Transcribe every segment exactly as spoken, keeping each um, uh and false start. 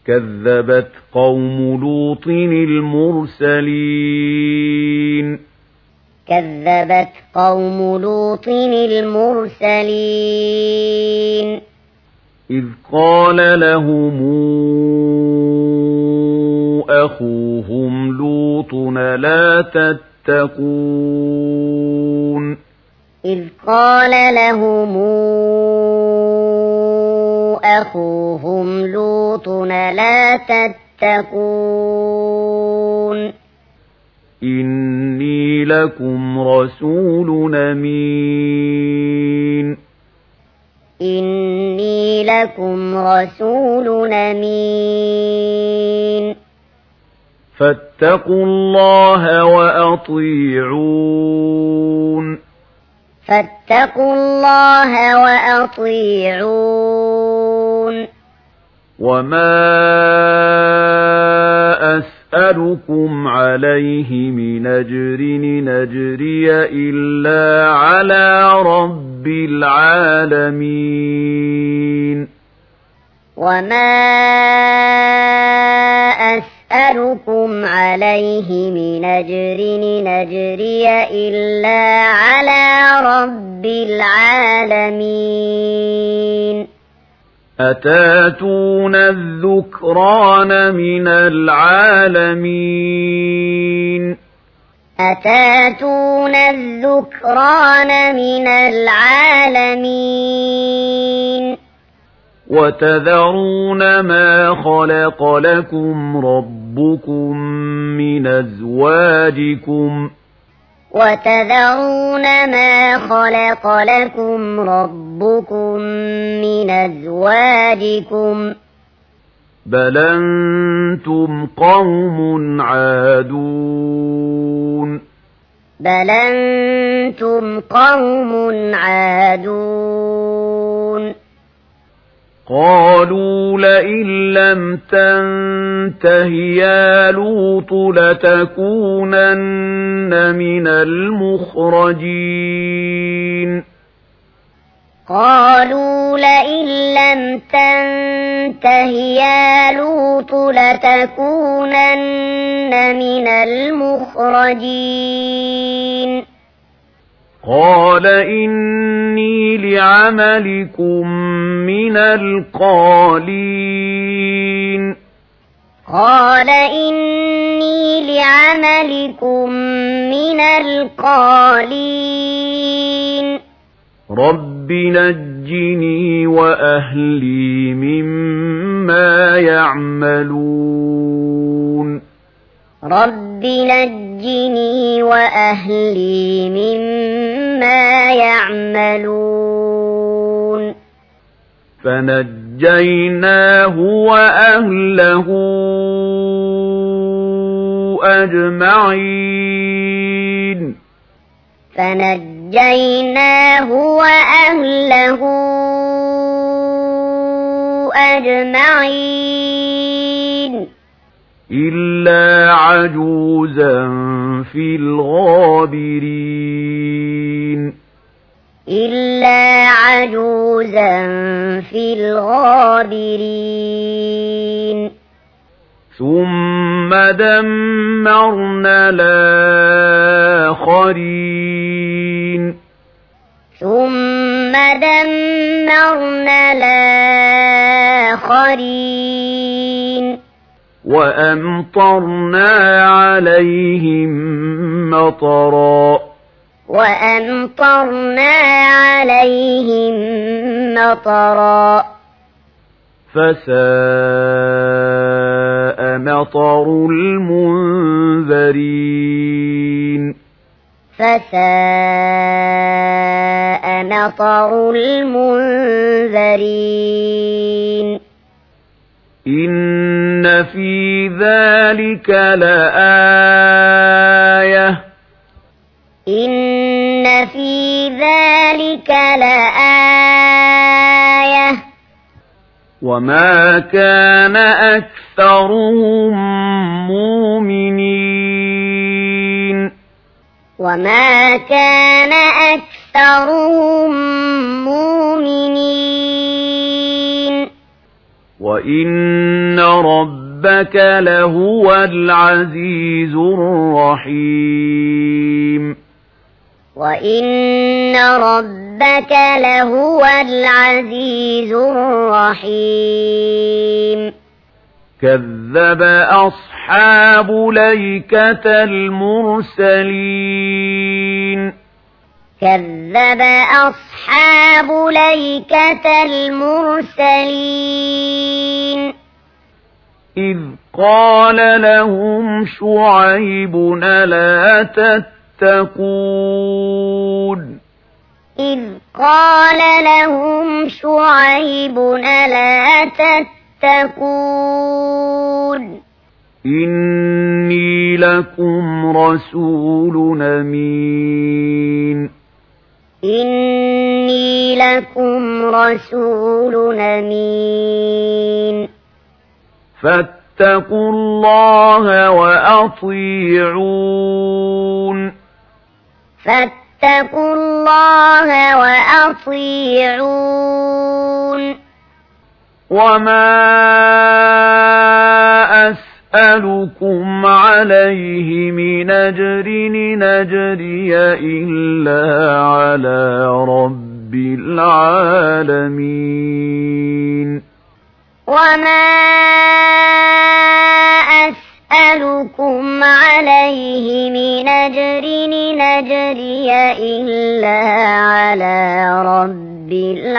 كذبت قوم لوط المرسلين كذبت قوم لوط المرسلين إذ قال لهم أخوهم لوط لا تتقون إذ قال لهم أخوهم لوط لا تتقون إني لكم رسول أمين إني لكم رسول أمين فاتقوا الله وأطيعون فاتقوا الله وأطيعون وما أسألكم عليه من أجر نجري إلا على رب العالمين وما أسألكم عليه من أجر نجري إلا على رب العالمين أتاتون الذكران من العالمين أتاتون الذكران من العالمين وتذرون ما خلق لكم ربكم من أزواجكم وتذرون ما خلق لكم ربكم من أزواجكم بل أنتم قوم عادون بل أنتم قوم عادون قالوا لئن لم تنته يا لوط لتكونن من المخرجين قالوا لئن لم تنته يا لوط لتكونن من المخرجين قال إني لعملكم من القالين قال إني لعملكم من القالين رب نجني وأهلي مما يعملون رب نجني وأهلي مما يعملون فنجيناه وأهله أجمعين فنجيناه وأهله أجمعين إلا عجوزا في الغابرين إلا عجوزا في الغابرين ثم دمرنا الآخرين ثم دمرنا الآخرين وأمطرنا عليهم مطرا وأمطرنا عليهم مطرا فساء مطر المنذرين فساء مطر المنذرين إن في ذلك لآية إن في ذلك لآية وما كان أكثرهم مؤمنين وما كان أكثرهم مؤمنين وإن ربك لهو العزيز الرحيم وإن ربك لهو العزيز الرحيم كذب أصحاب الأيكة المرسلين كذب أصحاب الأيكة المرسلين إذ قال لهم شعيب ألا تتقون إذ قال لهم شعيب ألا تتقون إني لكم رسول أمين إني لكم رسول أمين فاتقوا الله وأطيعون فاتقوا الله وأطيعون وما أسألكم عليه من أجر إن أجري إلا على رب العالمين وما أسألكم عليه من أجر إن أجري إلا على رب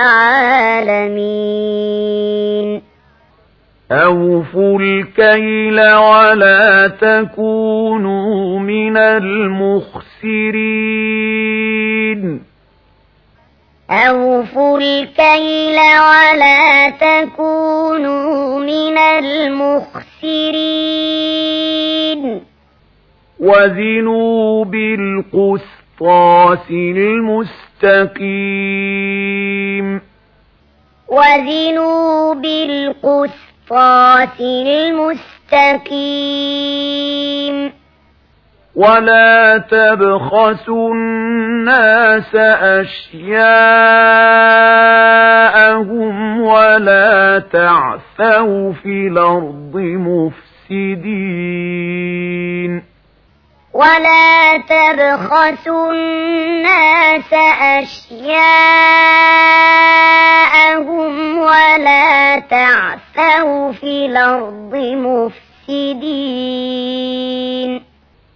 العالمين أوفوا الكيل ولا تكونوا من المخسرين أوفوا الكيل ولا تكونوا من المخسرين وزنوا بالقسطاس المستقيم وزنوا بالقسطاس المستقيم ولا تبخسوا الناس أشياءهم ولا تعثوا في الأرض مفسدين ولا تبخسوا الناس أشياءهم ولا تعثوا في الأرض مفسدين